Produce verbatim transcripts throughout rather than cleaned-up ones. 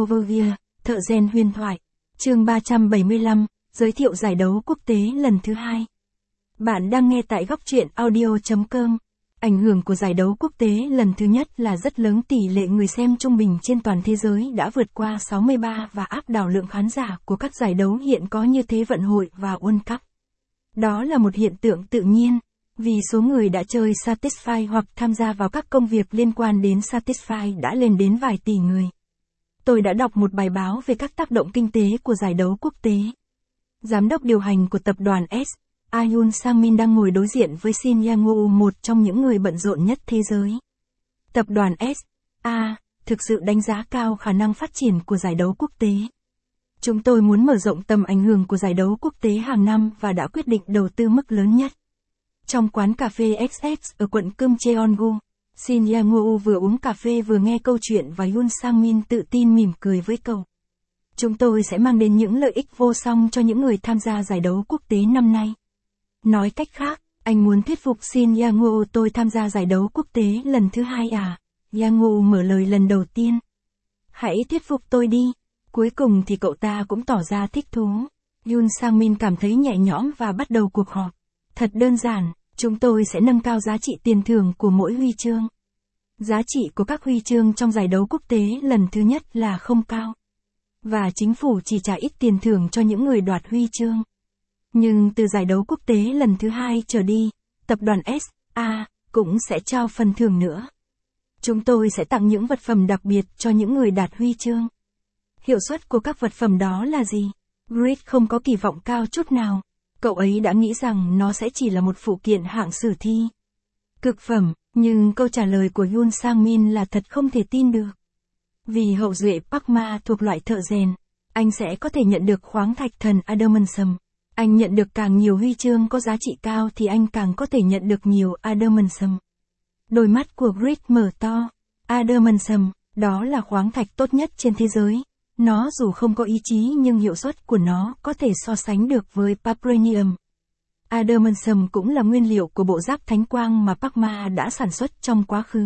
Novovia, thợ rèn huyền thoại. Chương ba trăm bảy mươi lăm, giới thiệu giải đấu quốc tế lần thứ hai. Bạn đang nghe tại góc truyện audio chấm com. Ảnh hưởng của giải đấu quốc tế lần thứ nhất là rất lớn, tỷ lệ người xem trung bình trên toàn thế giới đã vượt qua sáu mươi ba và áp đảo lượng khán giả của các giải đấu hiện có như Thế vận hội và World Cup. Đó là một hiện tượng tự nhiên, vì số người đã chơi Satisfy hoặc tham gia vào các công việc liên quan đến Satisfy đã lên đến vài tỷ người. Tôi đã đọc một bài báo về các tác động kinh tế của giải đấu quốc tế. Giám đốc điều hành của tập đoàn S, Yoon Sang-min đang ngồi đối diện với Shin Yang-woo, một trong những người bận rộn nhất thế giới. Tập đoàn S, A, thực sự đánh giá cao khả năng phát triển của giải đấu quốc tế. Chúng tôi muốn mở rộng tầm ảnh hưởng của giải đấu quốc tế hàng năm và đã quyết định đầu tư mức lớn nhất. Trong quán cà phê ích ích ở quận Kumcheongu, Shin Yang-woo vừa uống cà phê vừa nghe câu chuyện và Yoon Sang-min tự tin mỉm cười với cậu. Chúng tôi sẽ mang đến những lợi ích vô song cho những người tham gia giải đấu quốc tế năm nay. Nói cách khác, anh muốn thuyết phục Shin Yang-woo tôi tham gia giải đấu quốc tế lần thứ hai à? Yang-woo mở lời lần đầu tiên. Hãy thuyết phục tôi đi. Cuối cùng thì cậu ta cũng tỏ ra thích thú. Yoon Sang-min cảm thấy nhẹ nhõm và bắt đầu cuộc họp. Thật đơn giản, chúng tôi sẽ nâng cao giá trị tiền thưởng của mỗi huy chương. Giá trị của các huy chương trong giải đấu quốc tế lần thứ nhất là không cao. Và chính phủ chỉ trả ít tiền thưởng cho những người đoạt huy chương. Nhưng từ giải đấu quốc tế lần thứ hai trở đi, tập đoàn S, A, cũng sẽ trao phần thưởng nữa. Chúng tôi sẽ tặng những vật phẩm đặc biệt cho những người đạt huy chương. Hiệu suất của các vật phẩm đó là gì? Grid không có kỳ vọng cao chút nào. Cậu ấy đã nghĩ rằng nó sẽ chỉ là một phụ kiện hạng sử thi. Cực phẩm, nhưng câu trả lời của Yoon Sang-min là thật không thể tin được. Vì hậu duệ Park Ma thuộc loại thợ rèn, anh sẽ có thể nhận được khoáng thạch thần Adamantium. Anh nhận được càng nhiều huy chương có giá trị cao thì anh càng có thể nhận được nhiều Adamantium. Đôi mắt của Grid mở to. Adamantium, đó là khoáng thạch tốt nhất trên thế giới. Nó dù không có ý chí nhưng hiệu suất của nó có thể so sánh được với Vibranium. Adamantium cũng là nguyên liệu của bộ giáp thánh quang mà Park Ma đã sản xuất trong quá khứ.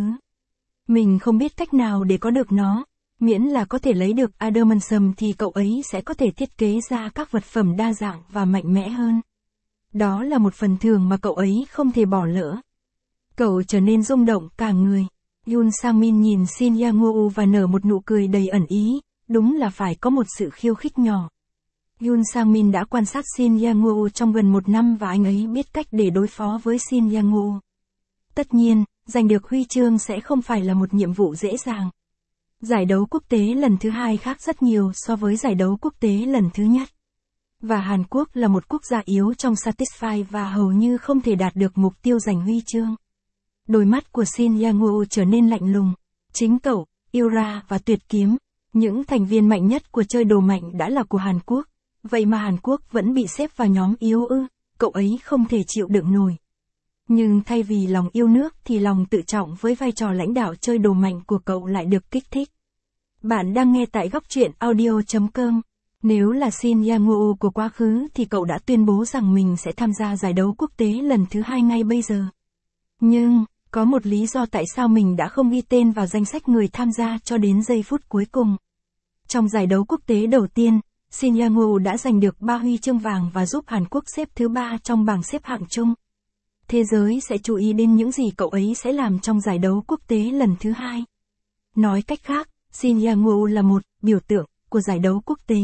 Mình không biết cách nào để có được nó, miễn là có thể lấy được Adamantium thì cậu ấy sẽ có thể thiết kế ra các vật phẩm đa dạng và mạnh mẽ hơn. Đó là một phần thưởng mà cậu ấy không thể bỏ lỡ. Cậu trở nên rung động cả người. Yoon Sang-min nhìn Shin Yang-woo và nở một nụ cười đầy ẩn ý. Đúng là phải có một sự khiêu khích nhỏ. Yoon Sang-min đã quan sát Shin Yang-woo trong gần một năm và anh ấy biết cách để đối phó với Shin Yang-woo. Tất nhiên, giành được huy chương sẽ không phải là một nhiệm vụ dễ dàng. Giải đấu quốc tế lần thứ hai khác rất nhiều so với giải đấu quốc tế lần thứ nhất. Và Hàn Quốc là một quốc gia yếu trong Satisfy và hầu như không thể đạt được mục tiêu giành huy chương. Đôi mắt của Shin Yang-woo trở nên lạnh lùng. Chính cậu, Ira và Tuyệt Kiếm, những thành viên mạnh nhất của chơi đồ mạnh đã là của Hàn Quốc, vậy mà Hàn Quốc vẫn bị xếp vào nhóm yếu ư, cậu ấy không thể chịu đựng nổi. Nhưng thay vì lòng yêu nước thì lòng tự trọng với vai trò lãnh đạo chơi đồ mạnh của cậu lại được kích thích. Bạn đang nghe tại góc truyện audio chấm com. Nếu là Shin Yang-woo của quá khứ thì cậu đã tuyên bố rằng mình sẽ tham gia giải đấu quốc tế lần thứ hai ngay bây giờ. Nhưng, có một lý do tại sao mình đã không ghi tên vào danh sách người tham gia cho đến giây phút cuối cùng. Trong giải đấu quốc tế đầu tiên, Shin Yang-woo đã giành được ba huy chương vàng và giúp Hàn Quốc xếp thứ ba trong bảng xếp hạng chung. Thế giới sẽ chú ý đến những gì cậu ấy sẽ làm trong giải đấu quốc tế lần thứ hai. Nói cách khác, Shin Yang-woo là một biểu tượng của giải đấu quốc tế.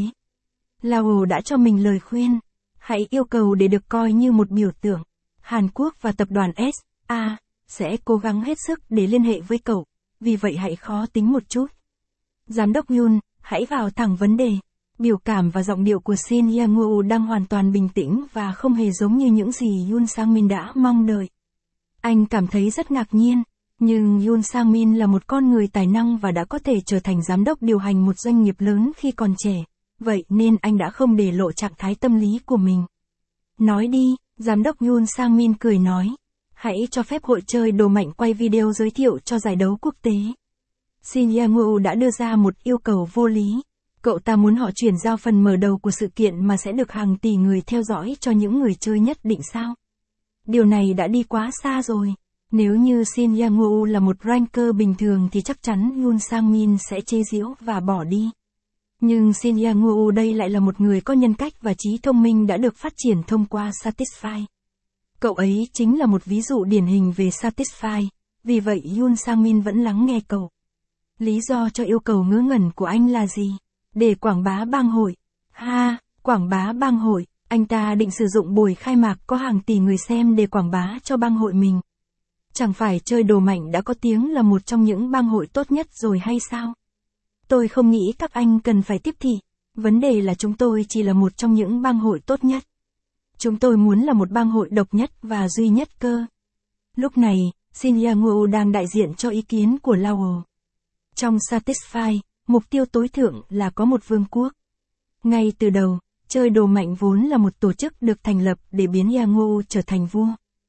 Lao đã cho mình lời khuyên, hãy yêu cầu để được coi như một biểu tượng. Hàn Quốc và tập đoàn S, A, sẽ cố gắng hết sức để liên hệ với cậu, vì vậy hãy khó tính một chút. Giám đốc Yoon, hãy vào thẳng vấn đề. Biểu cảm và giọng điệu của Shin Yang-woo đang hoàn toàn bình tĩnh và không hề giống như những gì Yoon Sang-min đã mong đợi. Anh cảm thấy rất ngạc nhiên, nhưng Yoon Sang-min là một con người tài năng và đã có thể trở thành giám đốc điều hành một doanh nghiệp lớn khi còn trẻ, vậy nên anh đã không để lộ trạng thái tâm lý của mình. Nói đi, giám đốc Yoon Sang-min cười nói. Hãy cho phép hội chơi đồ mạnh quay video giới thiệu cho giải đấu quốc tế. Shin Yang-woo đã đưa ra một yêu cầu vô lý. Cậu ta muốn họ chuyển giao phần mở đầu của sự kiện mà sẽ được hàng tỷ người theo dõi cho những người chơi nhất định sao? Điều này đã đi quá xa rồi. Nếu như Shin Yang-woo là một ranker bình thường thì chắc chắn Yoon Sang-min sẽ chế giễu và bỏ đi. Nhưng Shin Yang-woo đây lại là một người có nhân cách và trí thông minh đã được phát triển thông qua Satisfy. Cậu ấy chính là một ví dụ điển hình về Satisfy, vì vậy Yoon Sang-min vẫn lắng nghe cậu. Lý do cho yêu cầu ngớ ngẩn của anh là gì? Để quảng bá bang hội. Ha, quảng bá bang hội, anh ta định sử dụng buổi khai mạc có hàng tỷ người xem để quảng bá cho bang hội mình. Chẳng phải chơi đồ mạnh đã có tiếng là một trong những bang hội tốt nhất rồi hay sao? Tôi không nghĩ các anh cần phải tiếp thị. Vấn đề là chúng tôi chỉ là một trong những bang hội tốt nhất. Chúng tôi muốn là một bang hội độc nhất và duy nhất cơ. Lúc này, Shin Yang-woo đang đại diện cho ý kiến của Lao. Trong Satisfy, mục tiêu tối thượng là có một vương quốc. Ngay từ đầu, chơi đồ mạnh vốn là một tổ chức được thành lập để biến Yang-woo trở thành vua.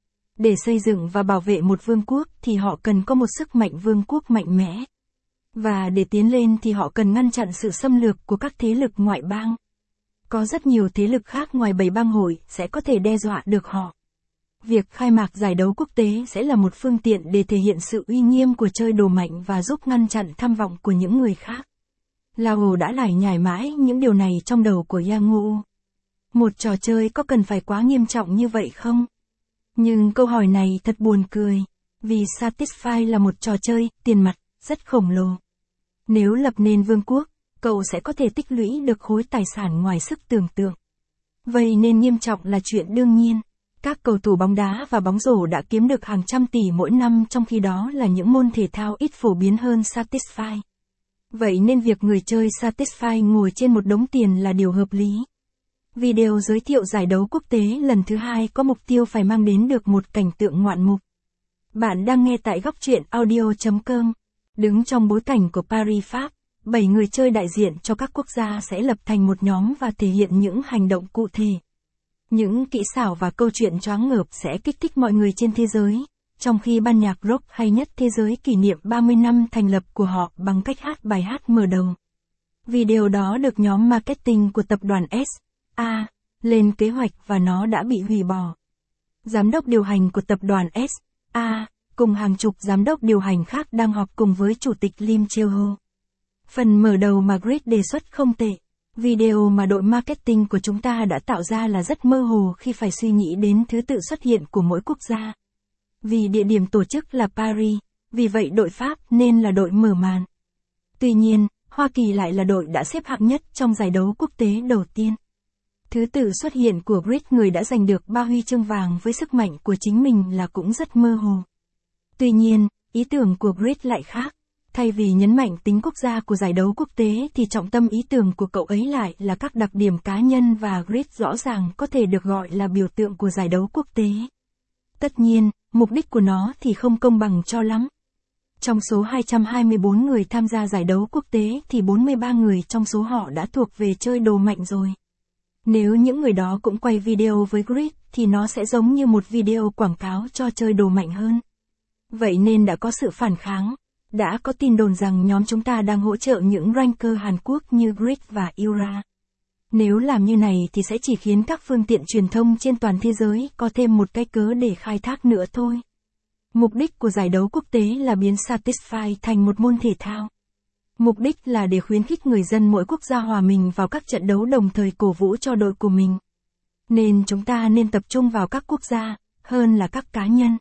Để xây dựng và bảo vệ một vương quốc thì họ cần có một sức mạnh vương quốc mạnh mẽ. Và để tiến lên thì họ cần ngăn chặn sự xâm lược của các thế lực ngoại bang. Có rất nhiều thế lực khác ngoài bảy bang hội sẽ có thể đe dọa được họ. Việc khai mạc giải đấu quốc tế sẽ là một phương tiện để thể hiện sự uy nghiêm của chơi đồ mạnh và giúp ngăn chặn tham vọng của những người khác. Lao đã lải nhải mãi những điều này trong đầu của Yang-woo. Một trò chơi có cần phải quá nghiêm trọng như vậy không? Nhưng câu hỏi này thật buồn cười, vì Satisfy là một trò chơi, tiền mặt, rất khổng lồ. Nếu lập nên vương quốc, cậu sẽ có thể tích lũy được khối tài sản ngoài sức tưởng tượng. Vậy nên nghiêm trọng là chuyện đương nhiên. Các cầu thủ bóng đá và bóng rổ đã kiếm được hàng trăm tỷ mỗi năm, trong khi đó là những môn thể thao ít phổ biến hơn Satisfy. Vậy nên việc người chơi Satisfy ngồi trên một đống tiền là điều hợp lý. Video giới thiệu giải đấu quốc tế lần thứ hai có mục tiêu phải mang đến được một cảnh tượng ngoạn mục. Bạn đang nghe tại góc truyện audio chấm com. Đứng trong bối cảnh của Paris, Pháp, bảy người chơi đại diện cho các quốc gia sẽ lập thành một nhóm và thể hiện những hành động cụ thể. Những kỹ xảo và câu chuyện choáng ngợp sẽ kích thích mọi người trên thế giới, trong khi ban nhạc rock hay nhất thế giới kỷ niệm ba mươi năm thành lập của họ bằng cách hát bài hát mở đầu. Video đó được nhóm marketing của tập đoàn ét a lên kế hoạch và nó đã bị hủy bỏ. Giám đốc điều hành của tập đoàn ét a cùng hàng chục giám đốc điều hành khác đang họp cùng với chủ tịch Lim Cheol-ho. Phần mở đầu mà Grid đề xuất không tệ. Video mà đội marketing của chúng ta đã tạo ra là rất mơ hồ khi phải suy nghĩ đến thứ tự xuất hiện của mỗi quốc gia. Vì địa điểm tổ chức là Paris, vì vậy đội Pháp nên là đội mở màn. Tuy nhiên, Hoa Kỳ lại là đội đã xếp hạng nhất trong giải đấu quốc tế đầu tiên. Thứ tự xuất hiện của Grid, người đã giành được ba huy chương vàng với sức mạnh của chính mình, là cũng rất mơ hồ. Tuy nhiên, ý tưởng của Grid lại khác. Thay vì nhấn mạnh tính quốc gia của giải đấu quốc tế thì trọng tâm ý tưởng của cậu ấy lại là các đặc điểm cá nhân, và Grid rõ ràng có thể được gọi là biểu tượng của giải đấu quốc tế. Tất nhiên, mục đích của nó thì không công bằng cho lắm. Trong số hai trăm hai mươi bốn người tham gia giải đấu quốc tế thì bốn mươi ba người trong số họ đã thuộc về chơi đồ mạnh rồi. Nếu những người đó cũng quay video với Grid thì nó sẽ giống như một video quảng cáo cho chơi đồ mạnh hơn. Vậy nên đã có sự phản kháng. Đã có tin đồn rằng nhóm chúng ta đang hỗ trợ những ranker Hàn Quốc như Grid và Ura. Nếu làm như này thì sẽ chỉ khiến các phương tiện truyền thông trên toàn thế giới có thêm một cái cớ để khai thác nữa thôi. Mục đích của giải đấu quốc tế là biến Satisfy thành một môn thể thao. Mục đích là để khuyến khích người dân mỗi quốc gia hòa mình vào các trận đấu, đồng thời cổ vũ cho đội của mình. Nên chúng ta nên tập trung vào các quốc gia, hơn là các cá nhân.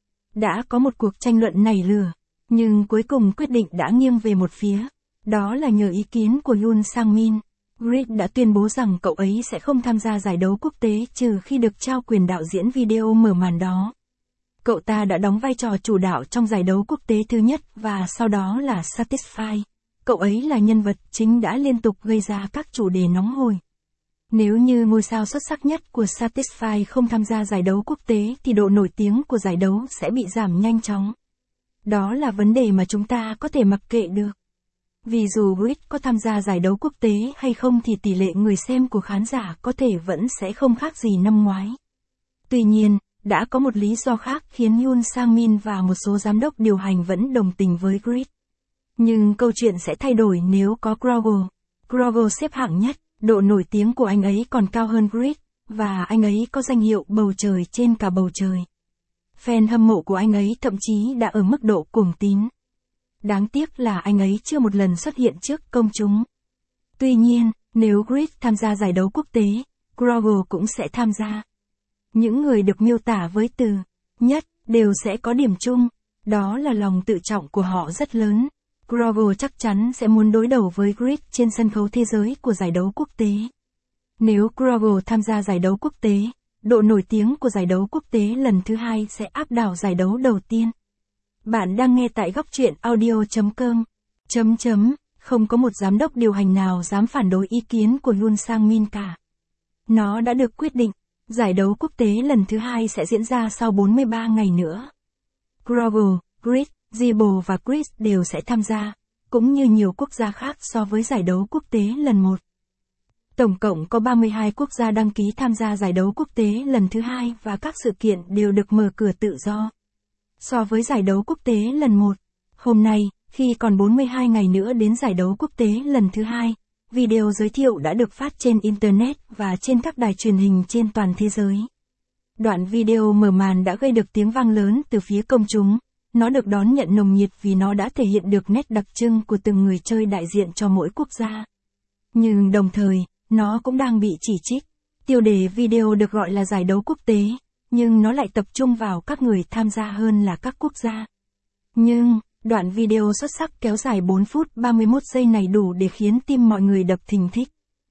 Đã có một cuộc tranh luận nảy lửa, nhưng cuối cùng quyết định đã nghiêng về một phía. Đó là nhờ ý kiến của Yoon Sang-min. Grid đã tuyên bố rằng cậu ấy sẽ không tham gia giải đấu quốc tế trừ khi được trao quyền đạo diễn video mở màn đó. Cậu ta đã đóng vai trò chủ đạo trong giải đấu quốc tế thứ nhất và sau đó là Satisfy. Cậu ấy là nhân vật chính đã liên tục gây ra các chủ đề nóng hổi. Nếu như ngôi sao xuất sắc nhất của Satisfy không tham gia giải đấu quốc tế thì độ nổi tiếng của giải đấu sẽ bị giảm nhanh chóng. Đó là vấn đề mà chúng ta có thể mặc kệ được. Vì dù Grid có tham gia giải đấu quốc tế hay không thì tỷ lệ người xem của khán giả có thể vẫn sẽ không khác gì năm ngoái. Tuy nhiên, đã có một lý do khác khiến Yoon Sang-min và một số giám đốc điều hành vẫn đồng tình với Grid. Nhưng câu chuyện sẽ thay đổi nếu có Grogo. Grogo xếp hạng nhất, độ nổi tiếng của anh ấy còn cao hơn Grid, và anh ấy có danh hiệu bầu trời trên cả bầu trời. Fan hâm mộ của anh ấy thậm chí đã ở mức độ cuồng tín. Đáng tiếc là anh ấy chưa một lần xuất hiện trước công chúng. Tuy nhiên, nếu Grid tham gia giải đấu quốc tế, Grovel cũng sẽ tham gia. Những người được miêu tả với từ nhất đều sẽ có điểm chung, đó là lòng tự trọng của họ rất lớn. Grovel chắc chắn sẽ muốn đối đầu với Grid trên sân khấu thế giới của giải đấu quốc tế. Nếu Grovel tham gia giải đấu quốc tế, độ nổi tiếng của giải đấu quốc tế lần thứ hai sẽ áp đảo giải đấu đầu tiên. Bạn đang nghe tại góc truyện audio.com. Chấm chấm, không có một giám đốc điều hành nào dám phản đối ý kiến của Yoon Sang Min cả. Nó đã được quyết định, giải đấu quốc tế lần thứ hai sẽ diễn ra sau bốn mươi ba ngày nữa. Grovel, Grid, Zibo và Chris đều sẽ tham gia, cũng như nhiều quốc gia khác so với giải đấu quốc tế lần một. Tổng cộng có ba mươi hai quốc gia đăng ký tham gia giải đấu quốc tế lần thứ hai và các sự kiện đều được mở cửa tự do. So với giải đấu quốc tế lần một, hôm nay, khi còn bốn mươi hai ngày nữa đến giải đấu quốc tế lần thứ hai, video giới thiệu đã được phát trên Internet và trên các đài truyền hình trên toàn thế giới. Đoạn video mở màn đã gây được tiếng vang lớn từ phía công chúng. Nó được đón nhận nồng nhiệt vì nó đã thể hiện được nét đặc trưng của từng người chơi đại diện cho mỗi quốc gia. Nhưng đồng thời, nó cũng đang bị chỉ trích. Tiêu đề video được gọi là giải đấu quốc tế, nhưng nó lại tập trung vào các người tham gia hơn là các quốc gia. Nhưng, đoạn video xuất sắc kéo dài bốn phút ba mươi mốt giây này đủ để khiến tim mọi người đập thình thịch.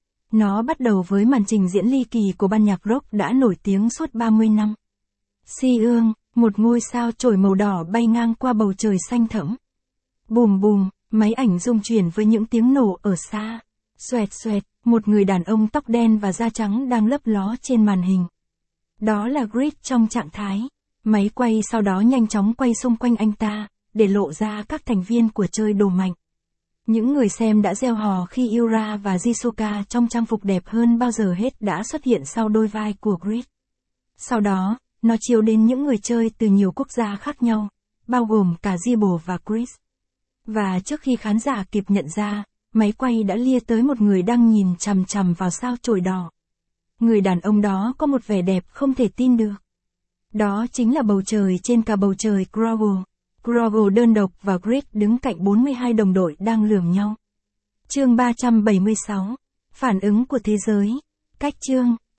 Nó bắt đầu với màn trình diễn ly kỳ của ban nhạc rock đã nổi tiếng suốt ba mươi năm. Si-ương, một ngôi sao chổi màu đỏ bay ngang qua bầu trời xanh thẫm. Bùm bùm, máy ảnh rung chuyển với những tiếng nổ ở xa. Xoẹt xoẹt, một người đàn ông tóc đen và da trắng đang lấp ló trên màn hình. Đó là Grid trong trạng thái. Máy quay sau đó nhanh chóng quay xung quanh anh ta, để lộ ra các thành viên của chơi đồ mạnh. Những người xem đã reo hò khi Yura và Jisuka trong trang phục đẹp hơn bao giờ hết đã xuất hiện sau đôi vai của Grid. Sau đó, nó chiếu đến những người chơi từ nhiều quốc gia khác nhau, bao gồm cả Zibo và Chris. Và trước khi khán giả kịp nhận ra, máy quay đã lia tới một người đang nhìn chằm chằm vào sao chổi đỏ. Người đàn ông đó có một vẻ đẹp không thể tin được. Đó chính là bầu trời trên cả bầu trời Grovel. Grovel đơn độc và Grid đứng cạnh bốn mươi hai đồng đội đang lườm nhau. Chương ba trăm bảy mươi sáu. Phản ứng của thế giới. Cách chương.